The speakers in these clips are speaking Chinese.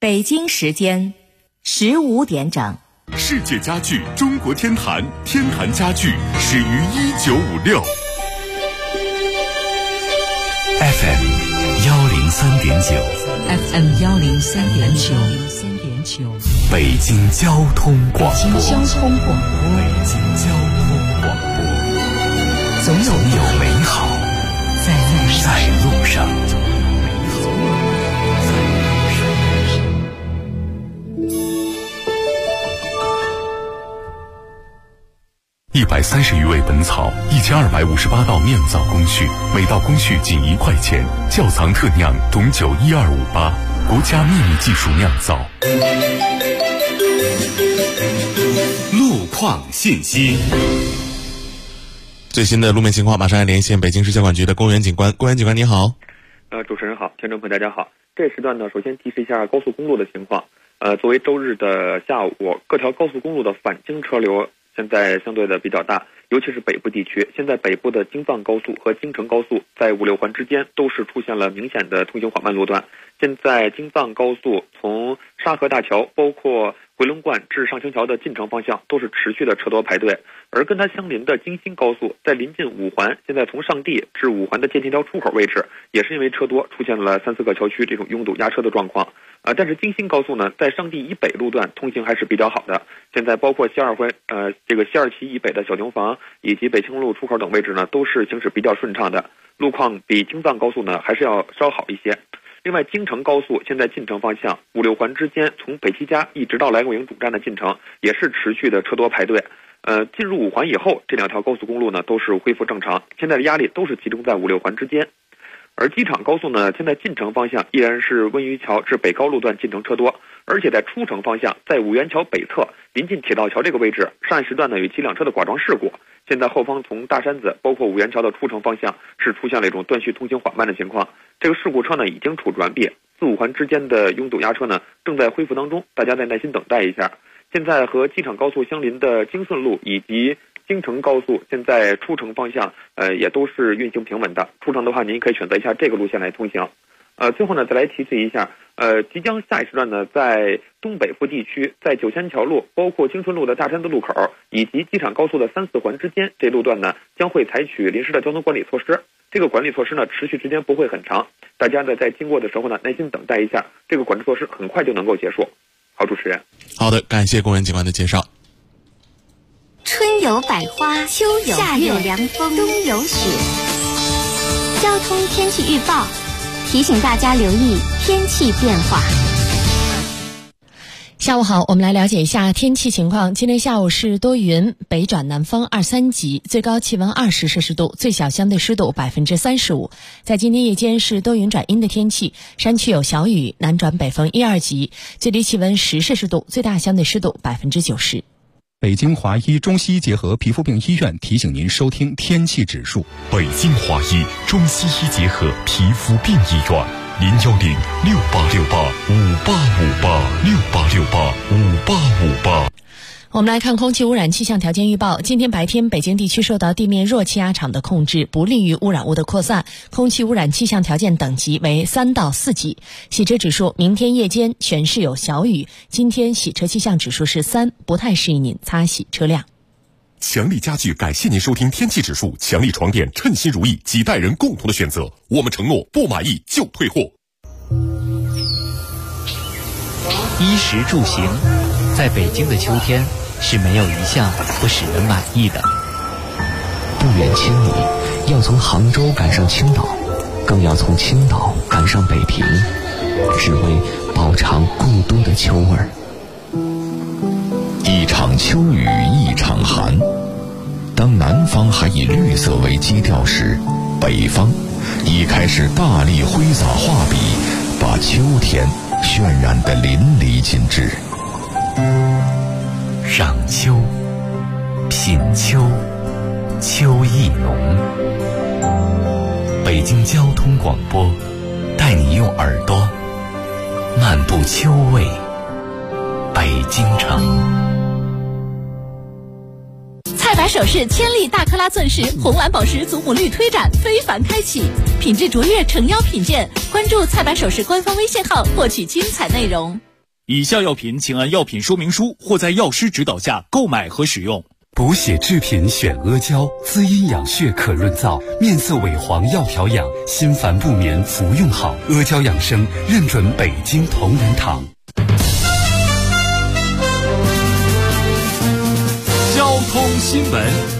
北京时间15点整。 世界家具中国天坛，天坛家具始于1956。FM 103.9，FM 103.9， 北京交通广播， 北京交通广播， 总有美好在路上。130余味本草，1258道酿造工序，每道工序仅1块钱。窖藏特酿董酒12588，国家秘密技术酿造。路况信息。 最新的路面情况，马上来连线北京市交管局的公园警官。公园警官你好。 主持人好，听众朋友大家好。这时段呢，首先提示一下高速公路的情况。作为周日的下午，各条高速公路的返京车流现在相对的比较大，尤其是北部地区。现在北部的京藏高速和京承高速在5、6环之间都是出现了明显的通行缓慢路段。现在京藏高速从沙河大桥包括回龙观至上清桥的进城方向都是持续的车多排队，而跟它相邻的京新高速在临近5环，现在从上地至5环的建天桥出口位置也是因为车多出现了3、4个桥区这种拥堵压车的状况。但是京新高速呢，在上地以北路段通行还是比较好的。现在包括西二旗以北的小牛房以及北清路出口等位置呢，都是行驶比较顺畅的，路况比京藏高速呢还是要稍好一些。另外，京承高速现在进城方向5、6环之间，从北七家一直到来国营主站的进城也是持续的车多排队。进入5环以后，这2条高速公路呢都是恢复正常，现在的压力都是集中在5、6环之间。而机场高速呢，现在进城方向依然是温榆桥至北高路段进城车多，而且在出城方向，在五元桥北侧临近铁道桥这个位置，上一时段呢有7辆车的剐撞事故。现在后方从大山子包括五元桥的出城方向是出现了一种断续通行缓慢的情况，这个事故车呢已经处置完毕，4、5环之间的拥堵压车呢正在恢复当中，大家再耐心等待一下。现在和机场高速相邻的京顺路以及京承高速现在出城方向也都是运行平稳的，出城的话您可以选择一下这个路线来通行。最后呢再来提示一下，即将下一时段呢在东北部地区，在九仙桥路包括京顺路的大山子路口以及机场高速的3、4环之间，这路段呢将会采取临时的交通管理措施。这个管理措施呢持续时间不会很长，大家呢在经过的时候呢耐心等待一下，这个管制措施很快就能够结束。好，主持人。 好的，感谢公园警官的介绍。 春有百花，秋有夏有凉风，冬有雪。交通天气预报提醒大家留意天气变化。 下午好，我们来了解一下天气情况。今天下午是多云，北转南风2、3级，最高气温20摄氏度，最小相对湿度35%。在今天夜间是多云转阴的天气，山区有小雨，南转北风1、2级，最低气温10摄氏度，最大相对湿度90%。 北京华医中西医结合皮肤病医院提醒您收听天气指数。 北京华医中西医结合皮肤病医院，010-6868-5858，6868-5858。 我们来看空气污染气象条件预报。今天白天，北京地区受到地面弱气压场的控制，不利于污染物的扩散，空气污染气象条件等级为3到4级。洗车指数，明天夜间全市有小雨，今天洗车气象指数是3，不太适宜您擦洗车辆。 强力家具感谢您收听天气指数，强力床垫称心如意，几代人共同的选择，我们承诺不满意就退货。 衣食住行，在北京的秋天是没有一项不使人满意的。 不远千里，要从杭州赶上青岛，更要从青岛赶上北平，只为饱尝故都的秋味儿。 一场秋雨一场寒，当南方还以绿色为基调时，北方已开始大力挥洒画笔，把秋天渲染得淋漓尽致。 赏秋，品秋，秋意浓。北京交通广播带你用耳朵漫步秋味北京城。 菜百首饰千粒大克拉钻石红蓝宝石祖母绿推展非凡开启，品质卓越诚邀品鉴，关注菜百首饰官方微信号获取精彩内容。 以下药品请按药品说明书或在药师指导下购买和使用。 补血制品选阿胶，滋阴养血可润燥，面色萎黄要调养，心烦不眠服用好。阿胶养生认准北京同仁堂。 交通新闻。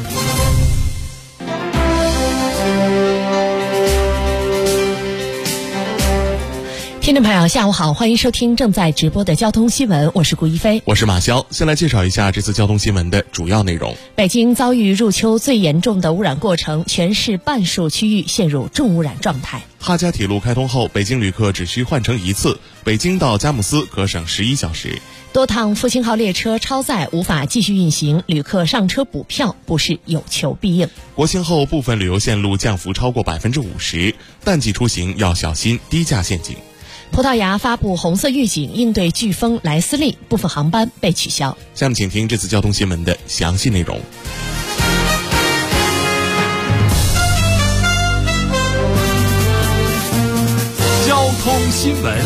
听众朋友下午好，欢迎收听正在直播的交通新闻，我是顾一飞， 我是马潇。先来介绍一下这次交通新闻的主要内容。 北京遭遇入秋最严重的污染过程，全市半数区域陷入重污染状态。 哈嘉铁路开通后，北京旅客只需换乘一次，北京到佳木斯可省11小时。 多趟复兴号列车超载无法继续运行，旅客上车补票不是有求必应。 国庆后部分旅游线路降幅超过50%，淡季出行要小心低价陷阱。 葡萄牙发布红色预警，应对飓风莱斯利，部分航班被取消。 下面请听这次交通新闻的详细内容。 交通新闻。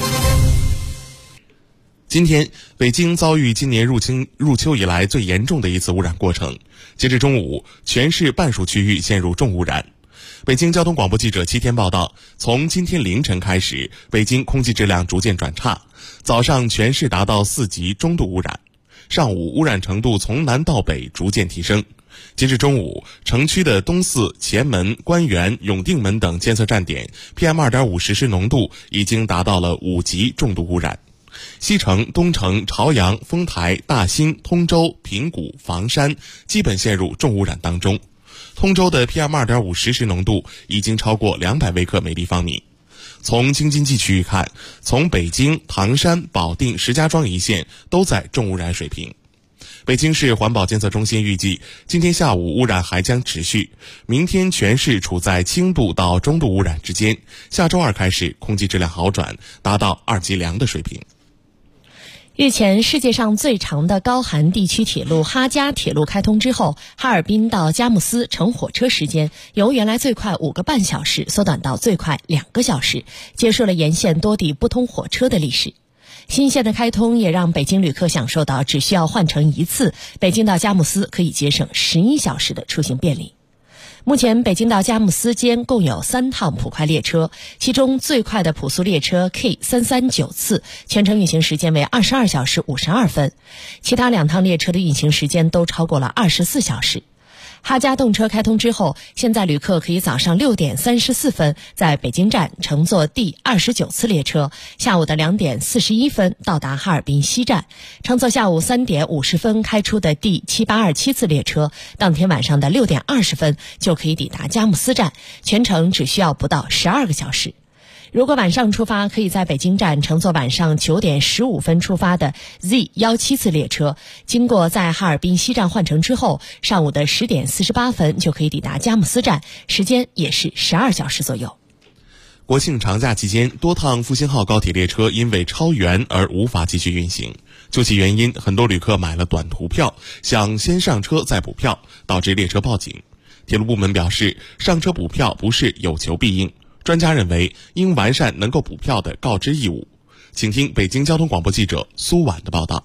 今天，北京遭遇今年入秋以来最严重的一次污染过程。截至中午，全市半数区域陷入重污染。北京交通广播记者7天报道，从今天凌晨开始，北京空气质量逐渐转差，早上全市达到4级中度污染，上午污染程度从南到北逐渐提升。截至中午，城区的东四、前门、官园、永定门等监测站点 PM2.5 实时浓度已经达到了5级重度污染。西城、东城、朝阳、丰台、大兴、通州、平谷、房山基本陷入重污染当中。通州的 PM2.5 实时浓度已经超过200微克每立方米。从京津冀区域看，从北京、唐山、保定、石家庄一线都在重污染水平。北京市环保监测中心预计，今天下午污染还将持续，明天全市处在轻度到中度污染之间，下周二开始空气质量好转，达到2级良的水平。 日前，世界上最长的高寒地区铁路哈嘉铁路开通之后，哈尔滨到佳木斯乘火车时间由原来最快5个半小时缩短到最快2个小时，结束了沿线多地不通火车的历史。新线的开通也让北京旅客享受到只需要换乘一次，北京到佳木斯可以节省11小时的出行便利。目前北京到佳木斯间共有3趟普快列车，其中最快的普速列车 K339次全程运行时间为22小时52分，其他2趟列车的运行时间都超过了24小时。哈嘉动车开通之后，现在旅客可以早上6点34分在北京站乘坐第29次列车，下午的2点41分到达哈尔滨西站，乘坐下午3点50分开出的第7827次列车，当天晚上的6点20分就可以抵达佳木斯站，全程只需要不到12个小时。如果晚上出发，可以在北京站乘坐晚上9点15分出发的 Z17次列车，经过在哈尔滨西站换乘之后，上午的10点48分就可以抵达佳木斯站，时间也是12小时左右。 国庆长假期间，多趟复兴号高铁列车因为超员而无法继续运行。究其原因，很多旅客买了短途票，想先上车再补票，导致列车报警。铁路部门表示，上车补票不是有求必应。专家认为，应完善能够补票的告知义务。请听北京交通广播记者苏婉的报道。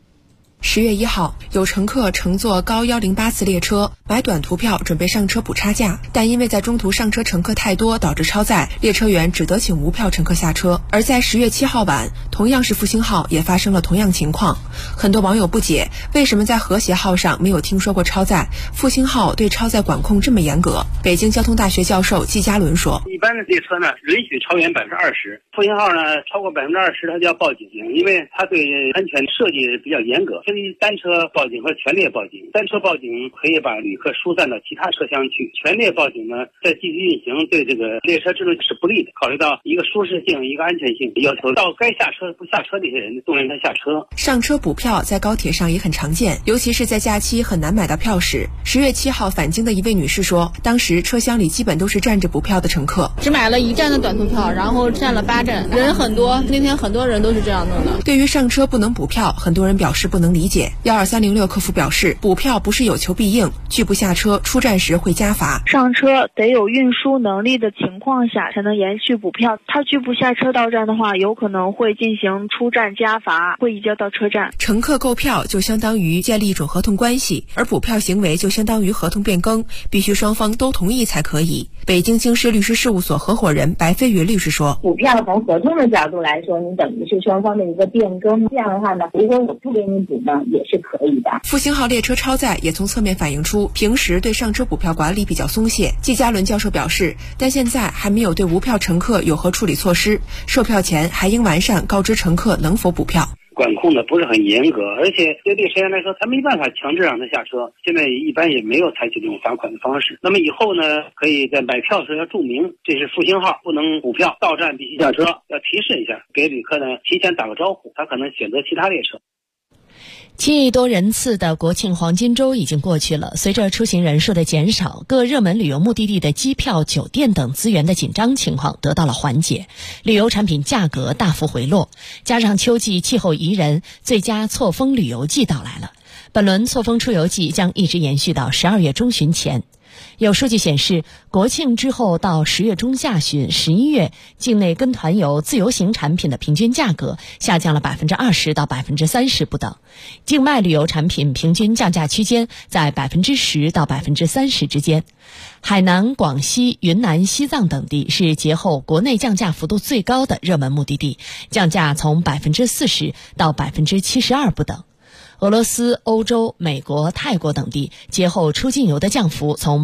10月1号，有乘客乘坐高108次列车买短途票准备上车补差价，但因为在中途上车乘客太多导致超载，列车员只得请无票乘客下车。而在10月7号晚，同样是复兴号也发生了同样情况。很多网友不解，为什么在和谐号上没有听说过超载，复兴号对超载管控这么严格？北京交通大学教授季嘉伦说， 一般的列车呢允许超员20%，复兴号呢超过20%它就要报警，因为它对安全设计比较严格，分单车报警和全列报警。单车报警可以把旅客疏散到其他车厢去，全列报警呢在继续运行对这个列车制度是不利的。考虑到一个舒适性一个安全性，要求到该下车不下车的一些人动员他下车。 上车补票在高铁上也很常见，尤其是在假期很难买到票时。10月7号返京的一位女士说，当时车厢里基本都是站着补票的乘客， 只买了1站的短途票，然后站了8站，人很多，那天很多人都是这样弄的。 对于上车不能补票，很多人表示不能理理解。12306客服表示，补票不是有求必应，拒不下车，出站时会加罚。 上车得有运输能力的情况下才能延续补票，他拒不下车到站的话，有可能会进行出站加罚，会移交到车站。 乘客购票就相当于建立一种合同关系，而补票行为就相当于合同变更，必须双方都同意才可以。北京京师律师事务所合伙人白飞云律师说， 补票从合同的角度来说，你等于是双方的一个变更，这样的话呢，如果我不给你补呢，也是可以的。 复兴号列车超载也从侧面反映出平时对上车补票管理比较松懈。季嘉伦教授表示，但现在还没有对无票乘客有何处理措施，售票前还应完善告知乘客能否补票。 管控的不是很严格，而且对列车员来说，他没办法强制让他下车。现在一般也没有采取这种罚款的方式。那么以后呢，可以在买票时要注明这是复兴号，不能补票，到站必须下车，要提示一下，给旅客呢提前打个招呼，他可能选择其他列车。 7亿多人次的国庆黄金周已经过去了，随着出行人数的减少，各热门旅游目的地的机票、酒店等资源的紧张情况得到了缓解，旅游产品价格大幅回落，加上秋季气候宜人，最佳错峰旅游季到来了。本轮错峰出游季将一直延续到12月中旬前。有数据显示，国庆之后到10月中下旬、11月，境内跟团游、自由行产品的平均价格下降了20%到30%不等，境外旅游产品平均降价区间在10%到30%之间。海南、广西、云南、西藏等地是节后国内降价幅度最高的热门目的地，降价从40%到72%不等。俄罗斯、欧洲、美国、泰国等地节后出境游的降幅从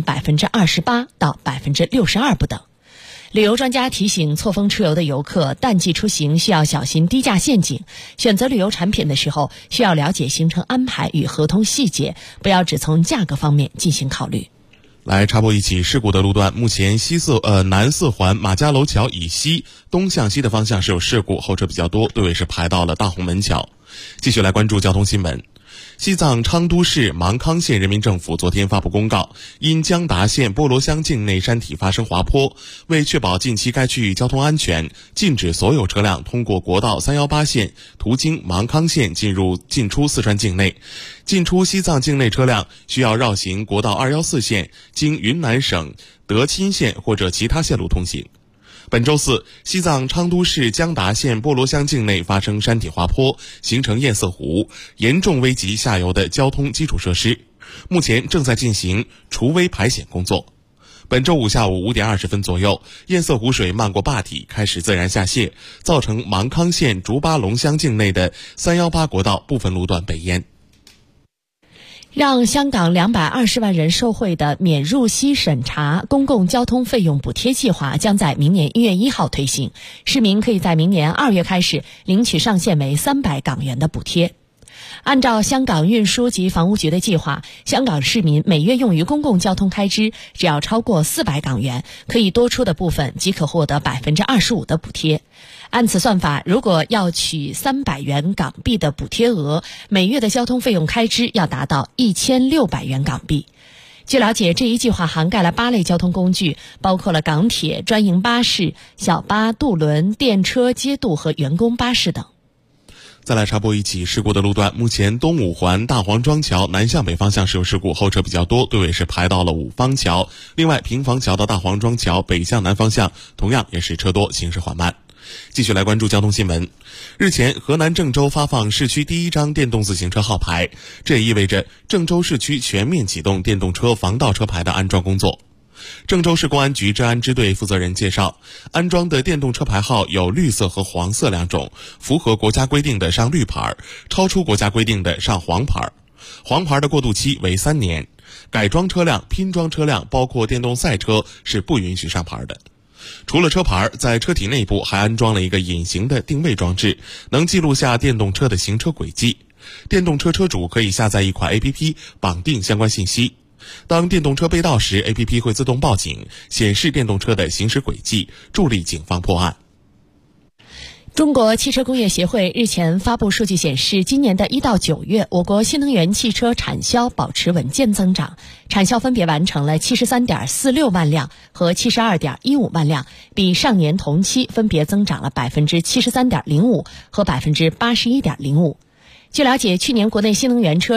28%到62%不等。旅游专家提醒错峰出游的游客，淡季出行需要小心低价陷阱，选择旅游产品的时候需要了解行程安排与合同细节，不要只从价格方面进行考虑。 来插播一起事故的路段，目前南四环马家楼桥以西东向西的方向是有事故，后车比较多，队尾是排到了大红门桥。继续来关注交通新闻。西藏昌都市芒康县人民政府昨天发布公告，因江达县波罗乡境内山体发生滑坡，为确保近期该区域交通安全，禁止所有车辆通过国道318线途经芒康县进出四川境内。进出西藏境内车辆需要绕行国道214线，经云南省德钦县或者其他线路通行。本周四，西藏昌都市江达县波罗乡境内发生山体滑坡，形成堰塞湖，严重危及下游的交通基础设施，目前正在进行除危排险工作。本周五下午5点20分左右，堰塞湖水漫过坝体，开始自然下泄，造成芒康县竹巴龙乡境内的318国道部分路段北淹。 让香港220万人受惠的免入息审查公共交通费用补贴计划将在明年1月1号推行，市民可以在明年2月开始领取上限为300港元的补贴。按照香港运输及房屋局的计划，香港市民每月用于公共交通开支只要超过400港元，可以多出的部分即可获得25%的补贴。按此算法，如果要取300元港币的补贴额，每月的交通费用开支要达到1600元港币。据了解，这一计划涵盖了8类交通工具，包括了港铁、专营巴士、小巴、渡轮、电车、街渡和员工巴士等。 再来插播一起事故的路段，目前东五环大黄庄桥南向北方向是有事故，后车比较多，队尾是排到了五方桥。另外，平房桥到大黄庄桥北向南方向同样也是车多，行驶缓慢。继续来关注交通新闻。日前，河南郑州发放市区第1张电动自行车号牌，这也意味着郑州市区全面启动电动车防盗车牌的安装工作。郑州市公安局治安支队负责人介绍，安装的电动车牌号有绿色和黄色2种，符合国家规定的上绿牌，超出国家规定的上黄牌。黄牌的过渡期为3年，改装车辆、拼装车辆包括电动赛车是不允许上牌的。除了车牌，在车体内部还安装了一个隐形的定位装置，能记录下电动车的行车轨迹。电动车车主可以下载一款 APP 绑定相关信息，当电动车被盗时 APP 会自动报警，显示电动车的行驶轨迹，助力警方破案。 中国汽车工业协会日前发布数据显示，今年的1到9月，我国新能源汽车产销保持稳健增长，产销分别完成了73.46万辆和72.15万辆，比上年同期分别增长了73.05%和81.05%。 据了解，去年国内新能源车